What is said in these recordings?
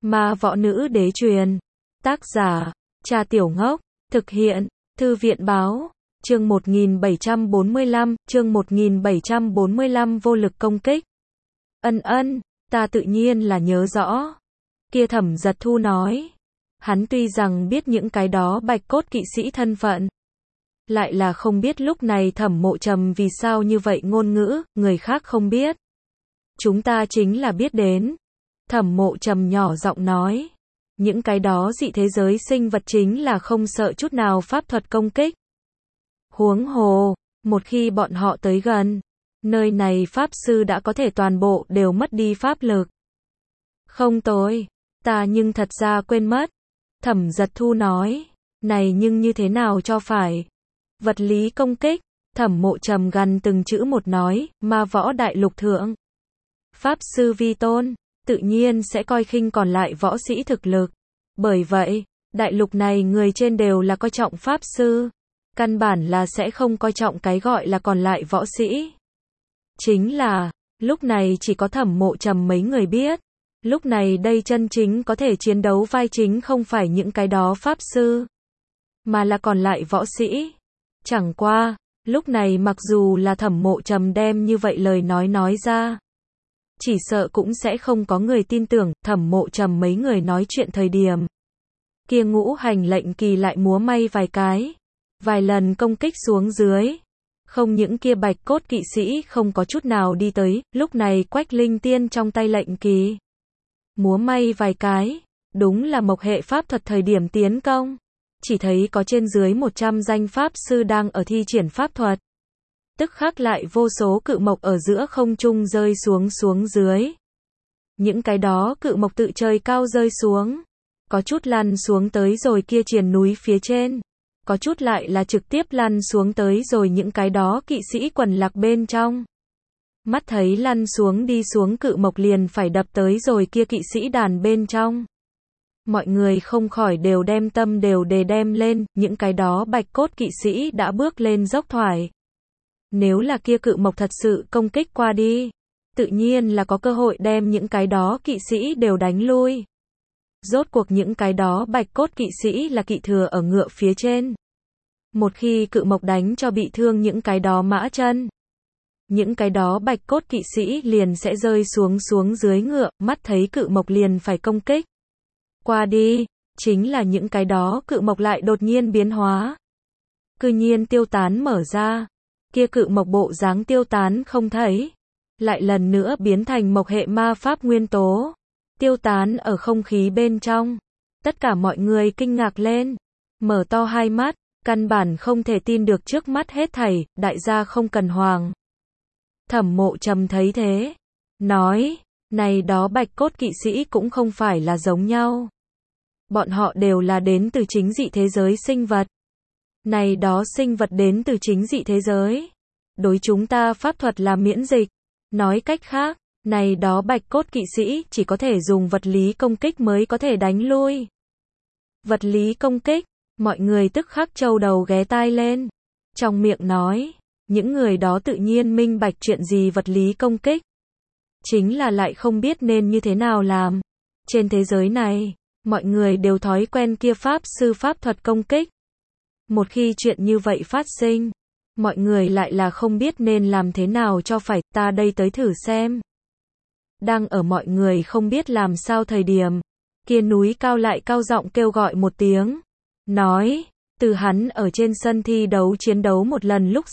Ma võ nữ đế truyền. Tác giả, Cha Tiểu Ngốc. Thực hiện, Thư viện báo. Chương 1745, vô lực công kích. Ta tự nhiên là nhớ rõ. Kia Thẩm Giật Thu nói. Hắn tuy rằng biết những cái đó bạch cốt kỵ sĩ thân phận, lại là không biết lúc này Thẩm Mộ Trầm vì sao như vậy ngôn ngữ, người khác không biết. Chúng ta chính là biết đến. Thẩm Mộ Trầm nhỏ giọng nói. Những cái đó dị thế giới sinh vật chính là không sợ chút nào pháp thuật công kích. Huống hồ, một khi bọn họ tới gần, nơi này pháp sư đã có thể toàn bộ đều mất đi pháp lực. Không tồi, ta nhưng thật ra quên mất. Thẩm Giật Thu nói, này nhưng như thế nào cho phải? Vật lý công kích, Thẩm Mộ Trầm gần từng chữ một nói, ma võ đại lục thượng. Pháp sư vi tôn, tự nhiên sẽ coi khinh còn lại võ sĩ thực lực. Bởi vậy, đại lục này người trên đều là coi trọng pháp sư. Căn bản là sẽ không coi trọng cái gọi là còn lại võ sĩ. Chính là, lúc này chỉ có Thẩm Mộ Trầm mấy người biết. Lúc này đây chân chính có thể chiến đấu vai chính không phải những cái đó pháp sư, mà là còn lại võ sĩ. Chẳng qua, lúc này mặc dù là Thẩm Mộ Trầm đem như vậy lời nói ra, chỉ sợ cũng sẽ không có người tin tưởng. Thẩm Mộ Trầm mấy người nói chuyện thời điểm, kia ngũ hành lệnh kỳ lại múa may vài cái, vài lần công kích xuống dưới. Không những kia bạch cốt kỵ sĩ không có chút nào đi tới, lúc này Quách Linh Tiên trong tay lệnh kỳ múa may vài cái, đúng là mộc hệ pháp thuật thời điểm tiến công. Chỉ thấy có trên dưới 100 danh pháp sư đang ở thi triển pháp thuật. Tức khắc lại vô số cự mộc ở giữa không trung rơi xuống dưới. Những cái đó cự mộc tự trời cao rơi xuống, có chút lăn xuống tới rồi kia triền núi phía trên, có chút lại là trực tiếp lăn xuống tới rồi những cái đó kỵ sĩ quần lạc bên trong. Mắt thấy lăn xuống đi xuống cự mộc liền phải đập tới rồi kia kỵ sĩ đàn bên trong. Mọi người không khỏi đều đem tâm đều đề đem lên, những cái đó bạch cốt kỵ sĩ đã bước lên dốc thoải. Nếu là kia cự mộc thật sự công kích qua đi, tự nhiên là có cơ hội đem những cái đó kỵ sĩ đều đánh lui. Rốt cuộc những cái đó bạch cốt kỵ sĩ là kỵ thừa ở ngựa phía trên. Một khi cự mộc đánh cho bị thương những cái đó mã chân, những cái đó bạch cốt kỵ sĩ liền sẽ rơi xuống dưới ngựa, mắt thấy cự mộc liền phải công kích qua đi, chính là những cái đó cự mộc lại đột nhiên biến hóa. Cư nhiên tiêu tán mở ra, kia cự mộc bộ dáng tiêu tán không thấy, lại lần nữa biến thành mộc hệ ma pháp nguyên tố, tiêu tán ở không khí bên trong. Tất cả mọi người kinh ngạc lên, mở to hai mắt, căn bản không thể tin được trước mắt hết thảy, đại gia không cần hoàng. Thẩm Mộ Trầm thấy thế, nói, này đó bạch cốt kỵ sĩ cũng không phải là giống nhau. Bọn họ đều là đến từ chính dị thế giới sinh vật. Này đó sinh vật đến từ chính dị thế giới, đối chúng ta pháp thuật là miễn dịch. Nói cách khác, này đó bạch cốt kỵ sĩ chỉ có thể dùng vật lý công kích mới có thể đánh lui. Vật lý công kích, mọi người tức khắc trâu đầu ghé tai lên. Trong miệng nói, những người đó tự nhiên minh bạch chuyện gì vật lý công kích. Chính là lại không biết nên như thế nào làm. Trên thế giới này, mọi người đều thói quen kia pháp sư pháp thuật công kích. Một khi chuyện như vậy phát sinh, mọi người lại là không biết nên làm thế nào cho phải. Ta đây tới thử xem. Đang ở mọi người không biết làm sao thời điểm, kia núi cao lại cao giọng kêu gọi một tiếng, nói, từ hắn ở trên sân thi đấu chiến đấu một lần lúc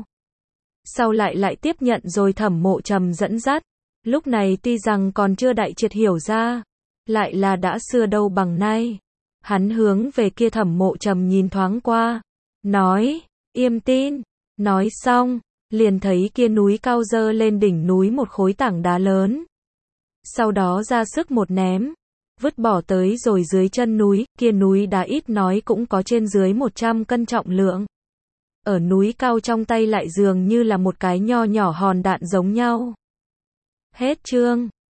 sau lại tiếp nhận rồi Thẩm Mộ Trầm dẫn dắt. Lúc này tuy rằng còn chưa đại triệt hiểu ra, lại là đã xưa đâu bằng nay. Hắn hướng về kia Thẩm Mộ Trầm nhìn thoáng qua, nói, im tin. Nói xong, liền thấy kia núi cao dơ lên đỉnh núi một khối tảng đá lớn. Sau đó ra sức một ném, vứt bỏ tới rồi dưới chân núi, kia núi đá ít nói cũng có trên dưới 100 cân trọng lượng. Ở núi cao trong tay lại dường như là một cái nho nhỏ hòn đạn giống nhau. Hết chương.